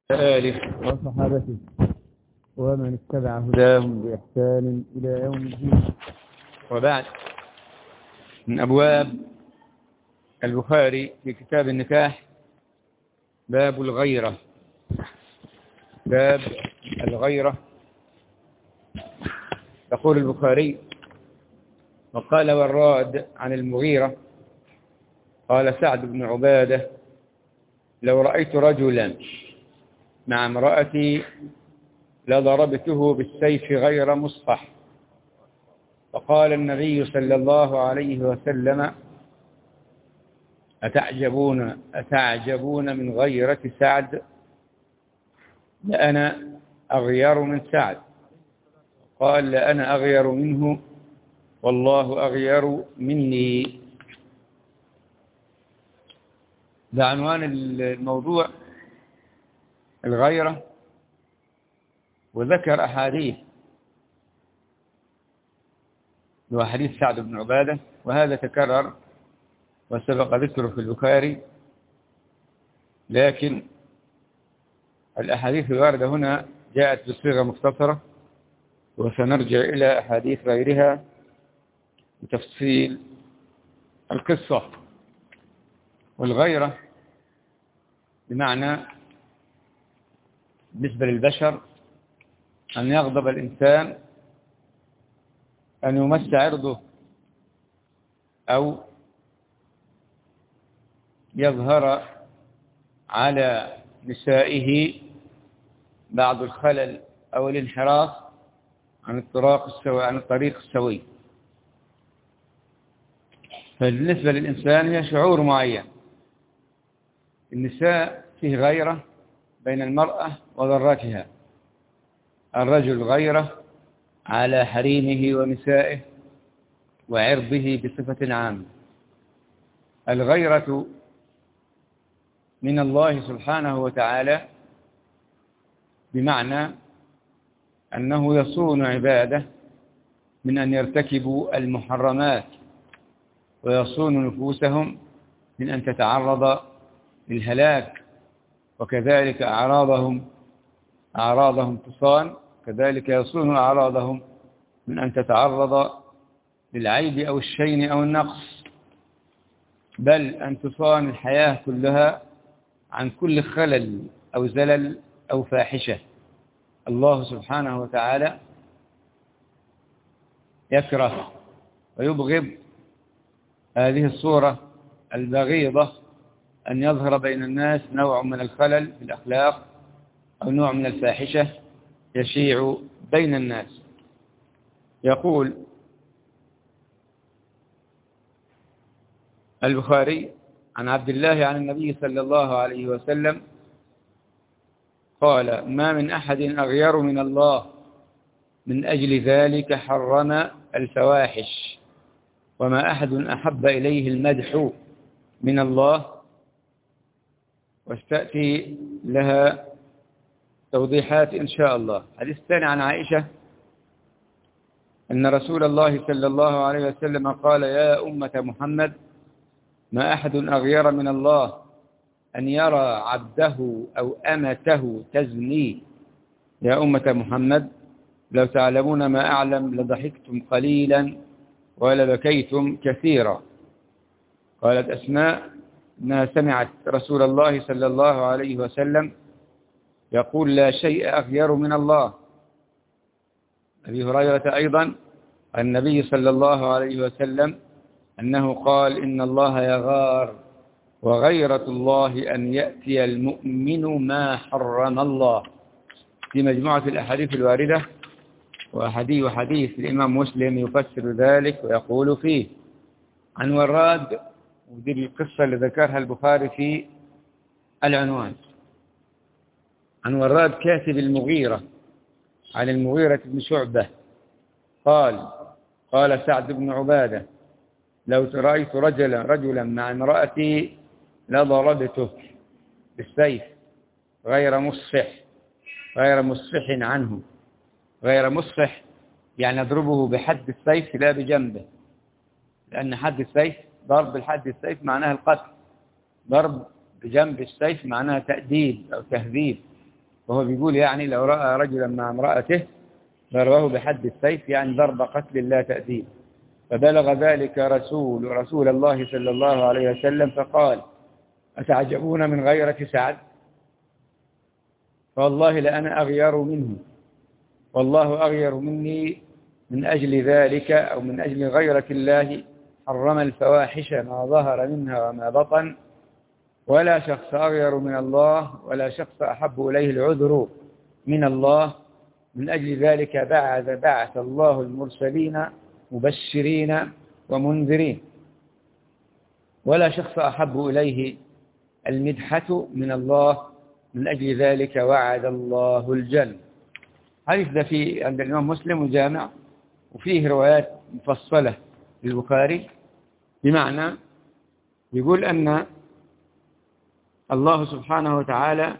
آله وصحابته ومن اتبع هداهم بإحسان إلى يوم الدين. وبعد، من أبواب البخاري في كتاب النكاح باب الغيرة. باب الغيرة. يقول البخاري: وقال وراد عن المغيرة قال سعد بن عبادة: لو رأيت رجلا مع امرأتي لضربته بالسيف غير مصفح. فقال النبي صلى الله عليه وسلم: أتعجبون من غيرة سعد؟ لأنا أغير من سعد. قال: لأنا أغير منه والله أغير مني. ده عنوان الموضوع، الغيرة. وذكر أحاديث، وحديث سعد بن عبادة، وهذا تكرر وسبق ذكره في البخاري، لكن الأحاديث الواردة هنا جاءت بصيغة مختصرة، وسنرجع إلى أحاديث غيرها بتفصيل القصة. والغيرة بمعنى بالنسبة للبشر أن يغضب الإنسان، أن يمس عرضه، أو يظهر على نسائه بعض الخلل أو الانحراف عن الطريق السوي. فبالنسبة للإنسان هي شعور معين. النساء فيه غيرة بين المرأة وضرتها، الرجل غيرة على حريمه ونسائه وعرضه بصفة عامة. الغيرة من الله سبحانه وتعالى بمعنى أنه يصون عباده من أن يرتكبوا المحرمات، ويصون نفوسهم من أن تتعرض للهلاك، وكذلك أعراضهم تصان، كذلك يصون أعراضهم من أن تتعرض للعيب أو الشين أو النقص، بل أن تصان الحياة كلها عن كل خلل أو زلل أو فاحشة. الله سبحانه وتعالى يكره ويبغض هذه الصورة البغيضة، أن يظهر بين الناس نوع من الخلل في الأخلاق أو نوع من الفاحشة يشيع بين الناس. يقول البخاري عن عبد الله عن النبي صلى الله عليه وسلم قال: ما من أحد أغير من الله، من أجل ذلك حرم الفواحش، وما أحد أحب إليه المدح من الله. وستأتي لها توضيحات إن شاء الله. حديث الثاني عن عائشة أن رسول الله صلى الله عليه وسلم قال: يا أمة محمد، ما أحد أغير من الله أن يرى عبده أو أمته تزني. يا أمة محمد، لو تعلمون ما أعلم لضحكتم قليلا ولبكيتم كثيرا. قالت أسماء أنها سمعت رسول الله صلى الله عليه وسلم يقول: لا شيء أغير من الله. أبي هريرة أيضا النبي صلى الله عليه وسلم أنه قال: إن الله يغار، وغيرة الله أن يأتي المؤمن ما حرم الله. في مجموعة الأحاديث الواردة، وحديث الإمام مسلم يفسر ذلك ويقول فيه عن وراد، ودي القصة اللي ذكرها البخاري في العنوان، عن وراد كاتب المغيرة عن المغيرة بن شعبة قال سعد بن عبادة: لو رأيت رجلا مع امرأتي لضربته بالسيف غير مصفح عنه. غير مصفح يعني اضربه بحد السيف لا بجنبه، لأن حد السيف، ضرب الحد السيف معناها القتل، ضرب بجنب السيف معناها تأديب أو تهذيب. وهو بيقول يعني لو رأى رجلا مع امرأته ضربه بحد السيف، يعني ضرب قتل لا تأديب. فبلغ ذلك رسول الله صلى الله عليه وسلم فقال: أتعجبون من غيرة سعد؟ فوالله لأنا أغير منه، والله أغير مني. من أجل ذلك أو من أجل غيرة الله حرم الفواحش ما ظهر منها وما بطن، ولا شخص أغير من الله ولا شخص أحب إليه العذر من الله. من أجل ذلك بعث الله المرسلين مبشرين ومنذرين، ولا شخص أحب إليه المدحة من الله. من أجل ذلك وعد الله الجنة. حديث ده في عند الإمام مسلم وجامع، وفيه روايات مفصلة للبخاري، بمعنى يقول أن الله سبحانه وتعالى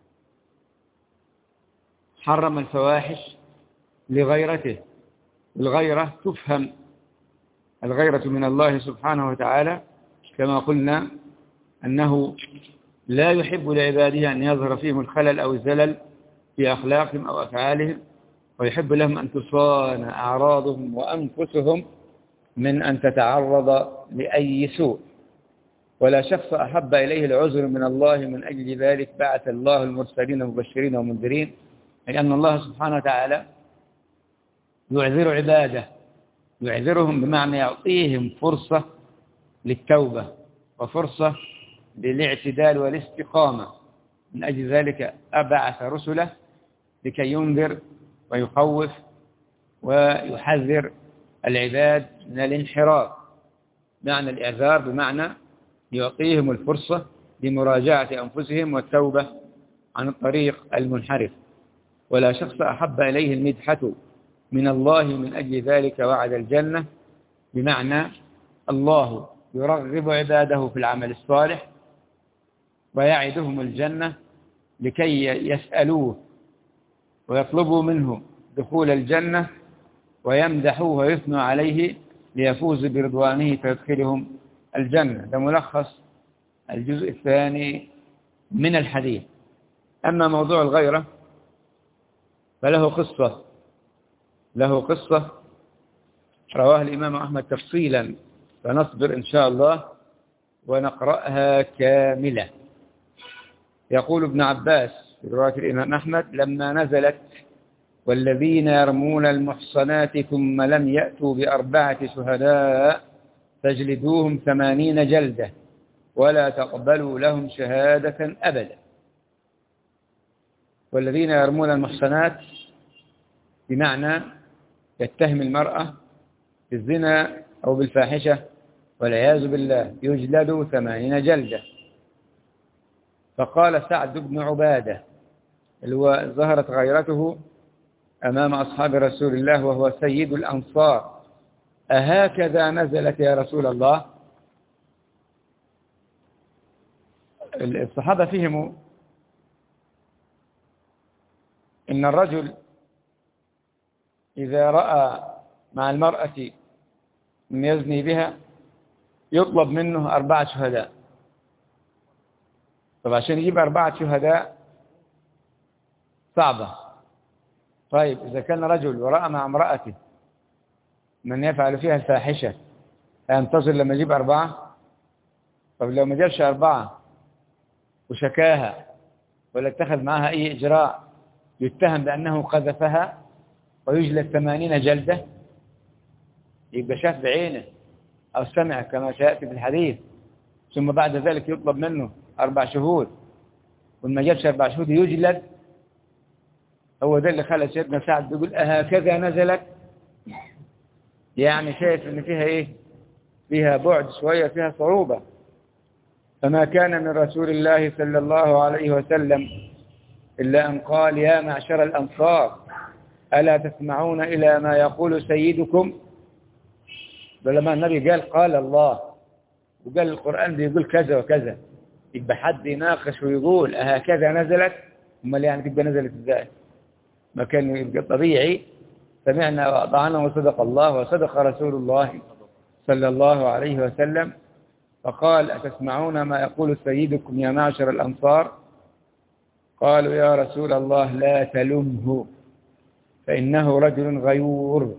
حرم الفواحش لغيرته. الغيرة تفهم الغيرة من الله سبحانه وتعالى كما قلنا أنه لا يحب لعباده أن يظهر فيهم الخلل أو الزلل في أخلاقهم أو أفعالهم، ويحب لهم أن تصان أعراضهم وأنفسهم من أن تتعرض لأي سوء. ولا شخص أحب إليه العذر من الله. من أجل ذلك بعث الله المرسلين مبشرين ومنذرين، لأن الله سبحانه وتعالى يعذر عباده، يعذرهم بمعنى يعطيهم فرصة للتوبة وفرصة للاعتدال والاستقامة. من أجل ذلك أبعث رسله لكي ينذر ويخوف ويحذر العباد من الانحراف. معنى الإعذار بمعنى يعطيهم الفرصة لمراجعة أنفسهم والتوبة عن الطريق المنحرف. ولا شخص أحب إليه المدحة من الله. من أجل ذلك وعد الجنة، بمعنى الله يرغب عباده في العمل الصالح ويعدهم الجنة لكي يسألوه ويطلبوا منه دخول الجنة ويمدحوه ويثنوا عليه ليفوز برضوانه فيدخلهم الجنة. ده ملخص الجزء الثاني من الحديث. أما موضوع الغيرة فله قصة رواه الإمام أحمد تفصيلا، فنصبر إن شاء الله ونقرأها كاملة. يقول ابن عباس في رواية الإمام أحمد: لما نزلت والذين يرمون المحصنات ثم لم يأتوا ب4 شهداء فاجلدوهم 80 جلدة ولا تقبلوا لهم شهادة أبدا. والذين يرمون المحصنات بمعنى يتهم المرأة بالزنا أو بالفاحشة والعياذ بالله يجلد 80 جلدة. فقال سعد بن عبادة اللي هو ظهرت غيرته أمام أصحاب رسول الله وهو سيد الأنصار: أهكذا نزلت يا رسول الله؟ الصحابة فهموا إن الرجل إذا رأى مع المرأة من يزني بها يطلب منه 4 شهداء. طب عشان يجيب 4 شهداء صعبة. طيب إذا كان رجل ورأى مع امرأته من يفعل فيها الفاحشة هينتظر لما يجيب 4؟ طب لو ما جابش 4 وشكاها ولا اتخذ معها أي إجراء يتهم بأنه قذفها ويجلد 80 جلدة. يبقى شاف بعينه أو سمع كما سيأتي في الحديث، ثم بعد ذلك يطلب منه 4 شهود، وما جابش 4 شهود يجلد. هو ده اللي خلى سيدنا سعد بيقول: أهكذا نزلت؟ يعني شايف ان فيها ايه؟ فيها بعد شوية، فيها صعوبة. فما كان من رسول الله صلى الله عليه وسلم إلا أن قال: يا معشر الأنصار ألا تسمعون إلى ما يقول سيدكم؟ لما النبي قال الله وقال القرآن بيقول كذا وكذا، يبقى حد يناقش ويقول أهكذا نزلت؟ امال يعني تبقى نزلت ازاي؟ ما كان يبقى طبيعي سمعنا وأطعنا وصدق الله وصدق رسول الله صلى الله عليه وسلم. فقال: أتسمعون ما يقول سيدكم يا معشر الأنصار؟ قالوا يا رسول الله لا تلمه فإنه رجل غيور،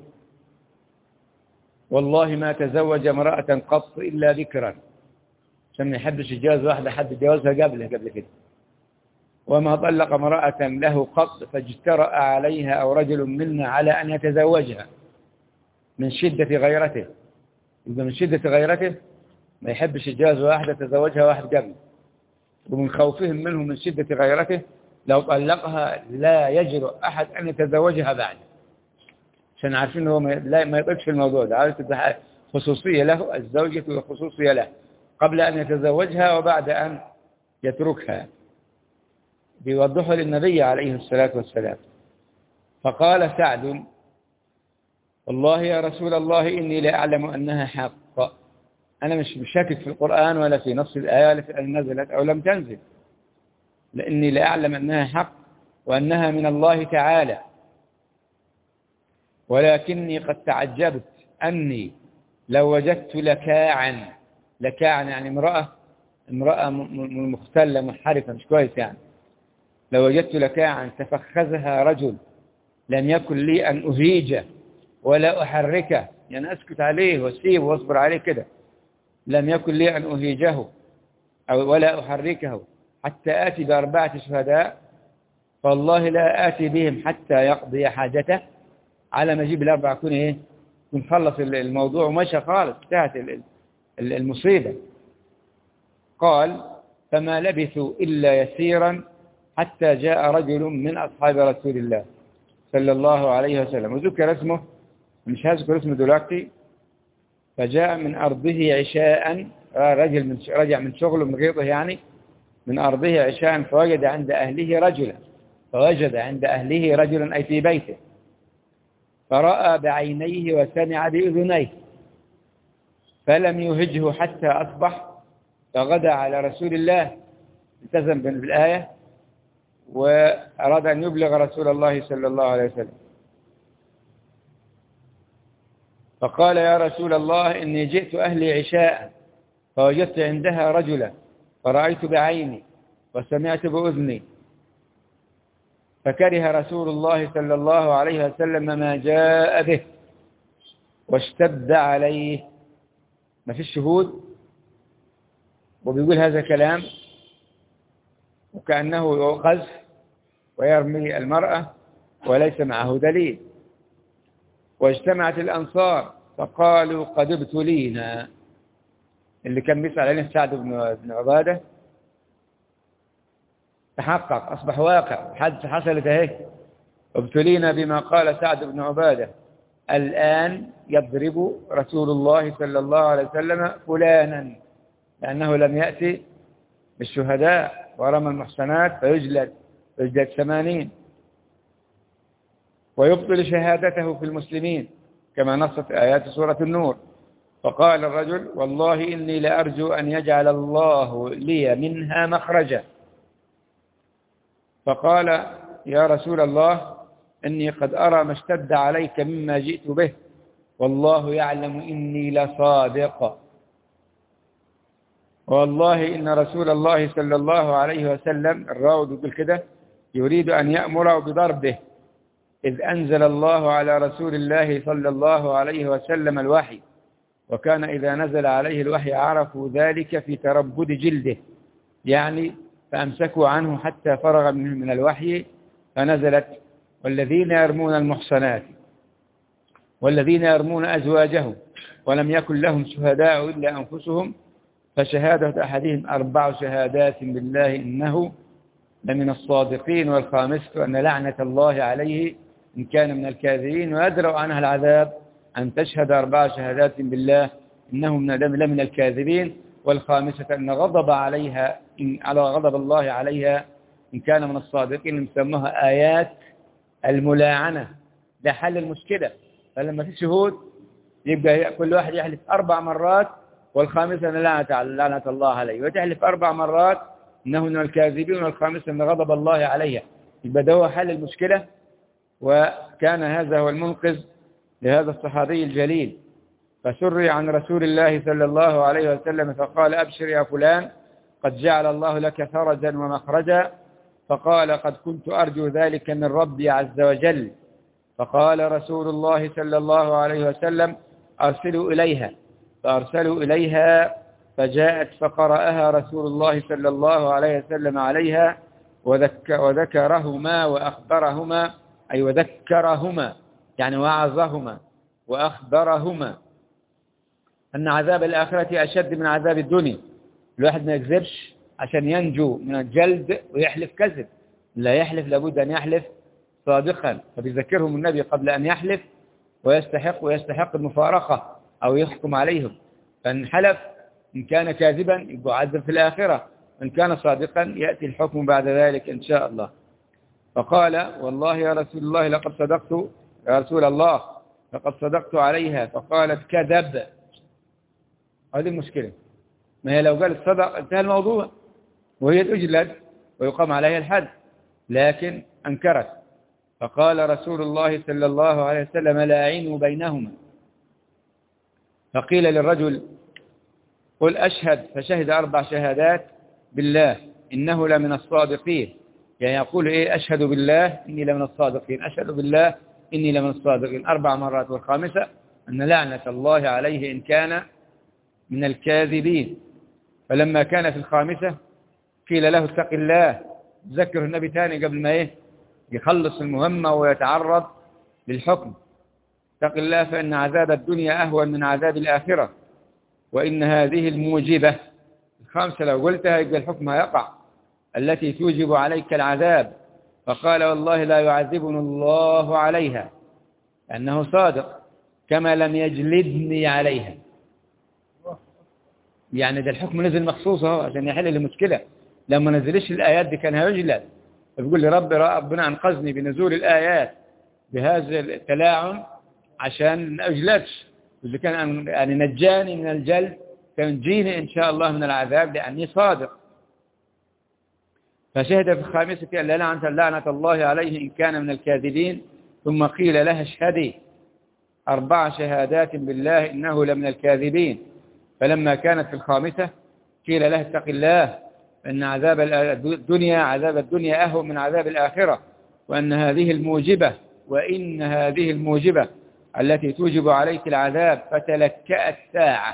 والله ما تزوج امرأة قط إلا ذكرا، عشان ما يحبش يتجوز واحدة حد جوزها قبل كده، وما طلق امرأة له قط فاجترأ عليها أو رجل منا على أن يتزوجها من شدة غيرته. إذا من شدة غيرته ما يحبش يتجوز واحدة تزوجها واحد قبل، ومن خوفهم منه من شدة غيرته لو طلقها لا يجرؤ أحد أن يتزوجها بعد، عشان عارفين هو ما يطلقش في الموضوع ده، عارف خصوصية له، الزوجة خصوصية له قبل أن يتزوجها وبعد أن يتركها. بيوضحه للنبي عليه الصلاة والسلام. فقال سعد والله يا رسول الله إني لا أعلم أنها حق، أنا مش شاكك في القرآن ولا في نص الآية التي نزلت أو لم تنزل، لأني لا أعلم أنها حق وأنها من الله تعالى، ولكني قد تعجبت أني لو وجدت لكاعا يعني امرأة مختلة منحرفة مش كويس يعني، لو وجدت لكاعا تفخذها رجل لم يكن لي أن أهيجه ولا أحركه، يعني أسكت عليه واسيبه واصبر عليه كده، لم يكن لي أن أهيجه ولا أحركه حتى آتي ب4 شهداء، فالله لا آتي بهم حتى يقضي حاجته، على ما أجيب ال4 يكون خلص الموضوع ومشى خالص، انتهت المصيبة. قال فما لبثوا إلا يسيرا حتى جاء رجل من أصحاب رسول الله صلى الله عليه وسلم، وذكر اسمه، مش هذكر اسمه دلوقتي. فجاء من أرضه عشاء، رجل رجع من شغله من غيظه يعني، من أرضه عشاء فوجد عند أهله رجلا أي في بيته، فرأى بعينيه وسمع بأذنيه، فلم يهجه حتى أصبح، فغدا على رسول الله، التزم بالآية وأراد أن يبلغ رسول الله صلى الله عليه وسلم. فقال يا رسول الله إني جئت أهلي عشاء فوجدت عندها رجلا فرأيت بعيني وسمعت بأذني، فكره رسول الله صلى الله عليه وسلم ما جاء به واشتد عليه. ما فيش شهود وبيقول هذا كلام وكأنه قذف ويرمي المرأة وليس معه دليل. واجتمعت الأنصار فقالوا قد ابتلينا، اللي كان بيسأل عليه سعد بن عبادة تحقق، أصبح واقع، حصلت اهي، ابتلينا بما قال سعد بن عبادة، الآن يضرب رسول الله صلى الله عليه وسلم فلانا لأنه لم يأتي بالشهداء ورمى المحصنات فيجلد 80 ويبطل شهادته في المسلمين كما نصت آيات سورة النور. فقال الرجل والله إني لأرجو أن يجعل الله لي منها مخرجا. فقال يا رسول الله إني قد أرى ما اشتد عليك مما جئت به، والله يعلم إني لصادق، والله إن رسول الله صلى الله عليه وسلم، الراوي يقول كده، يريد أن يأمر بضربه، إذ أنزل الله على رسول الله صلى الله عليه وسلم الوحي، وكان إذا نزل عليه الوحي عرفوا ذلك في تربد جلده، يعني فأمسكوا عنه حتى فرغ من الوحي، فنزلت والذين يرمون المحصنات والذين يرمون أزواجهم ولم يكن لهم شهداء إلا أنفسهم فشهادة أحدهم 4 شهادات بالله إنه لمن الصادقين، والخامسة أن لعنة الله عليه إن كان من الكاذبين، ويدرأ عنها العذاب أن تشهد 4 شهادات بالله إنه لمن الكاذبين، والخامسة أن على غضب الله عليها إن كان من الصادقين. نسموها آيات الملاعنة، ده حل المشكلة. فلما في شهود يبقى كل واحد يحلف 4 مرات، والخامسة أن لعنة الله عليه، وتحلف 4 مرات إنه من الكاذبين، والخامسة أن غضب الله عليها، يبقى ده هو حل المشكلة. وكان هذا هو المنقذ لهذا الصحابي الجليل. فسري عن رسول الله صلى الله عليه وسلم فقال أبشر يا فلان قد جعل الله لك فرجا ومخرجا. فقال قد كنت أرجو ذلك من ربي عز وجل. فقال رسول الله صلى الله عليه وسلم أرسلوا إليها. فأرسلوا إليها فجاءت فقرأها رسول الله صلى الله عليه وسلم عليها وذكرهما وأخبرهما، أي وذكرهما يعني وعظهما وأخبرهما أن عذاب الآخرة أشد من عذاب الدنيا. الواحد ما يكذبش عشان ينجو من الجلد ويحلف كذب، لا يحلف لابد أن يحلف صادقا. فبيذكرهم النبي قبل أن يحلف ويستحق المفارقة أو يحكم عليهم. فإن حلف إن كان كاذبا يعذب في الآخرة، إن كان صادقا يأتي الحكم بعد ذلك إن شاء الله. فقال والله يا رسول الله لقد صدقت، يا رسول الله لقد صدقت عليها. فقالت كذب. هذه المشكلة، ما هي لو قالت صدق انتهى الموضوع وهي تجلد ويقام عليها الحد، لكن أنكرت. فقال رسول الله صلى الله عليه وسلم لاعنوا بينهما. فقيل للرجل قل أشهد، فشهد 4 شهادات بالله إنه لمن الصادقين. يعني يقول إيه؟ أشهد بالله إني لمن الصادقين، أشهد بالله إني لمن الصادقين 4 مرات، والخامسة أن لعنة الله عليه إن كان من الكاذبين. فلما كان في الخامسة قيل له اتق الله، ذكر النبي تاني قبل ما يخلص المهمة ويتعرض للحكم. اتق الله فإن عذاب الدنيا أهون من عذاب الآخرة، وإن هذه الموجبة الخامسة لو قلتها يبقى الحكم يقع، التي توجب عليك العذاب. فقال والله لا يعذبني الله عليها، لأنه صادق، كما لم يجلدني عليها. يعني ده الحكم نزل مخصوصه عشان يحل المشكلة. لما نزلش الآيات دي كان هيجلد. فبيقول لي ربنا أنقذني بنزول الآيات بهذا التلاعن عشان ما أجلدش. إذا كان يعني نجاني من الجلد فينجيني إن شاء الله من العذاب لأني صادق. فشهد في الخامسة أن لعنة الله عليه إن كان من الكاذبين. ثم قيل لها اشهدي 4 شهادات بالله إنه لمن الكاذبين. فلما كانت في الخامسة قيل لها اتق الله أن عذاب الدنيا أهون من عذاب الآخرة، وإن هذه الموجبة التي توجب عليك العذاب. فتلكأت ساعة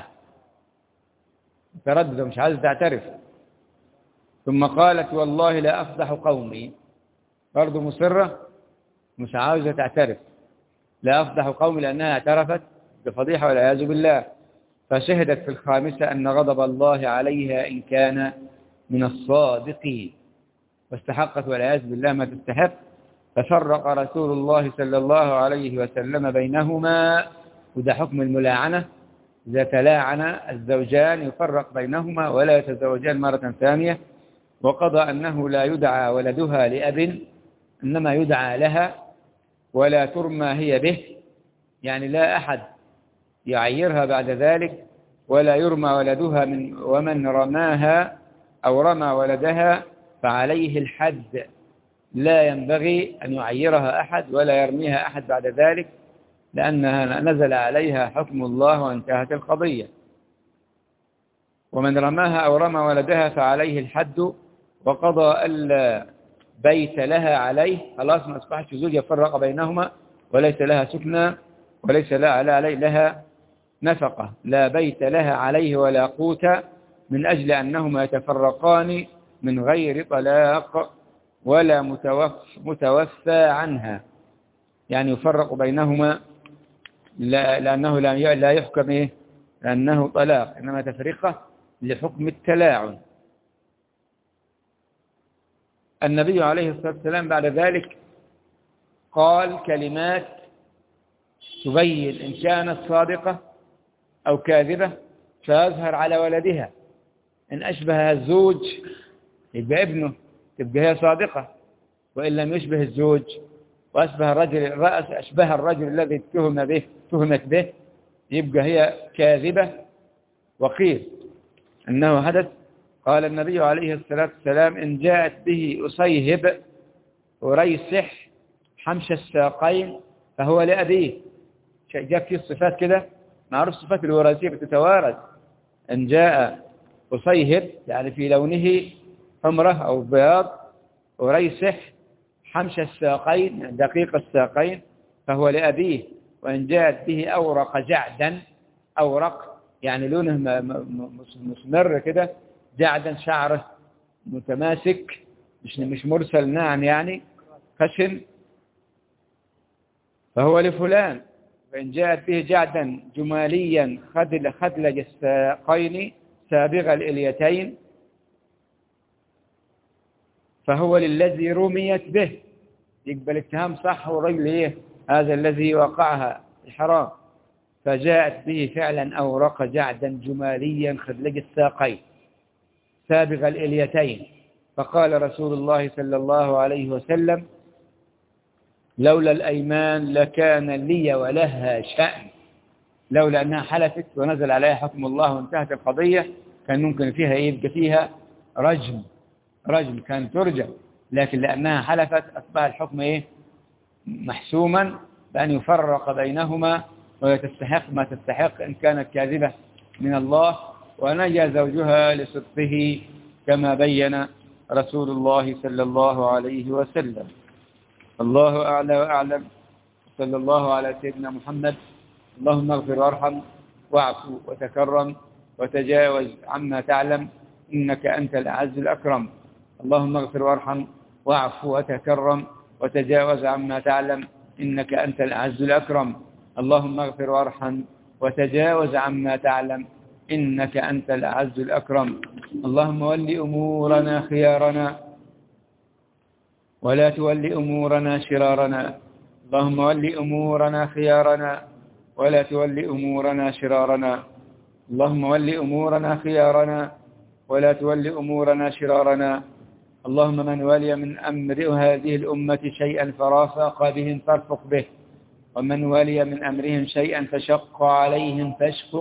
تردد مش عايزة تعترف. ثم قالت والله لا أفضح قومي، برضو مصرة مش عاوزة تعترف، لا أفضح قومي لأنها اعترفت بفضيحة والعياذ بالله. فشهدت في الخامسة أن غضب الله عليها إن كان من الصادقين، واستحقت والعياذ بالله ما تستحق. ففرق رسول الله صلى الله عليه وسلم بينهما. وده حكم الملاعنة، إذا تلاعن الزوجان يفرق بينهما ولا يتزوجان مرة ثانية. وقضى أنه لا يدعى ولدها لأب، إنما يدعى لها ولا ترمى هي به، يعني لا أحد يعيرها بعد ذلك، ولا يرمى ولدها ومن رماها أو رمى ولدها فعليه الحد. لا ينبغي أن يعيرها أحد ولا يرميها أحد بعد ذلك، لأنها نزل عليها حكم الله وانتهت القضية. ومن رماها أو رمى ولدها فعليه الحد. وقضى ألا بيت لها عليه، خلاص ما أصبحت زوج يفرق بينهما وليس لها سكنى وليس لها نفقة، لا بيت لها عليه ولا قوت، من أجل أنهما يتفرقان من غير طلاق ولا متوفى عنها، يعني يفرق بينهما لأنه لا يحكم لأنه طلاق، إنما تفرقة لحكم التلاعن. النبي عليه الصلاة والسلام بعد ذلك قال كلمات تبين إن كانت صادقة أو كاذبة، فيظهر على ولدها. إن أشبه الزوج يبقى ابنه، تبقى هي صادقة. وإن لم يشبه الزوج وأشبه الرجل الذي تهمت به يبقى هي كاذبة. وقيل أنه حدث. قال النبي عليه الصلاة والسلام إن جاءت به أصيهب وريسح حمش الساقين فهو لأبيه. جاء فيه الصفات كده، معروف صفات الوراثية بتتوارث. إن جاء أصيهب يعني في لونه حمرة أو بياض وريسح حمش الساقين دقيق الساقين فهو لأبيه. وإن جاءت به أورق جعدا، أورق يعني لونه مسمر كده، جعدا شعره متماسك مش مرسل ناعم يعني خشن، فهو لفلان. وإن جاءت به جعدا جماليا خدلج الساقين سابغ الإليتين فهو للذي رميت به. يقبل اتهام صح والرجل ايه هذا الذي وقعها الحرام. فجاءت به فعلا أورق جعدا جماليا خدلج الساقين سابغ الإليتين. فقال رسول الله صلى الله عليه وسلم لولا الأيمان لكان لي ولها شأن. لولا أنها حلفت ونزل عليها حكم الله وانتهت القضية كان ممكن فيها يبقى فيها رجم كان ترجع، لكن لأنها حلفت أصبح الحكم محسوما بأن يفرق بينهما ويتستحق ما تستحق إن كانت كاذبة من الله، ونجى زوجها لصدقه كما بين رسول الله صلى الله عليه وسلم. الله أعلى وأعلم. صلى الله على سيدنا محمد. اللهم اغفر وارحم واعفو وتكرم وتجاوز عما تعلم إنك أنت الأعز الأكرم. اللهم اغفر وارحم واعفو وتكرم وتجاوز عما تعلم إنك أنت الأعز الأكرم. اللهم اغفر وارحم وتجاوز عما تعلم إنك أنت الأعز الأكرم. اللهم ول أمورنا خيارنا ولا تول أمورنا شرارنا. اللهم ول أمورنا خيارنا ولا تول أمورنا شرارنا. اللهم ول أمورنا خيارنا ولا تول أمورنا شرارنا. اللهم من ولي من أمر هذه الأمة شيئا فرافق بهم فارفق به، ومن ولي من أمرهم شيئا فشق عليهم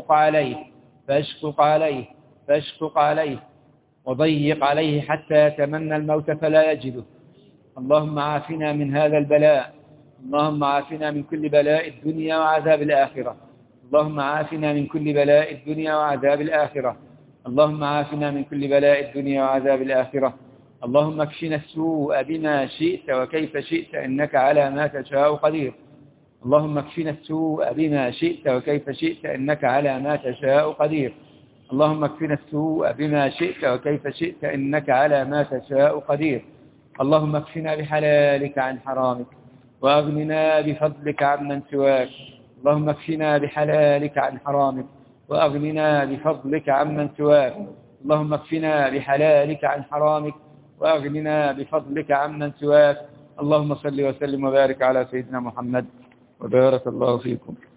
فاشقق عليه وضيق عليه حتى يتمنى الموت فلا يجده. اللهم عافنا من هذا البلاء. اللهم عافنا من كل بلاء الدنيا وعذاب الآخرة. اللهم عافنا من كل بلاء الدنيا وعذاب الآخرة. اللهم عافنا من كل بلاء الدنيا وعذاب الآخرة. اللهم اكفنا السوء بما شئت وكيف شئت إنك على ما تشاء قدير. اللهم اكفنا السوء بما شئت وكيف شئت إنك على ما تشاء قدير. اللهم اكفنا السوء بما شئت وكيف شئت إنك على ما تشاء قدير. اللهم اكفنا بحلالك عن حرامك وأغننا بفضلك عمن سواك. اللهم اكفنا بحلالك عن حرامك وأغننا بفضلك عمن سواك. اللهم اكفنا بحلالك عن حرامك وأغننا بفضلك عمن سواك. اللهم صل وسلم وبارك على سيدنا محمد وبارك الله فيكم.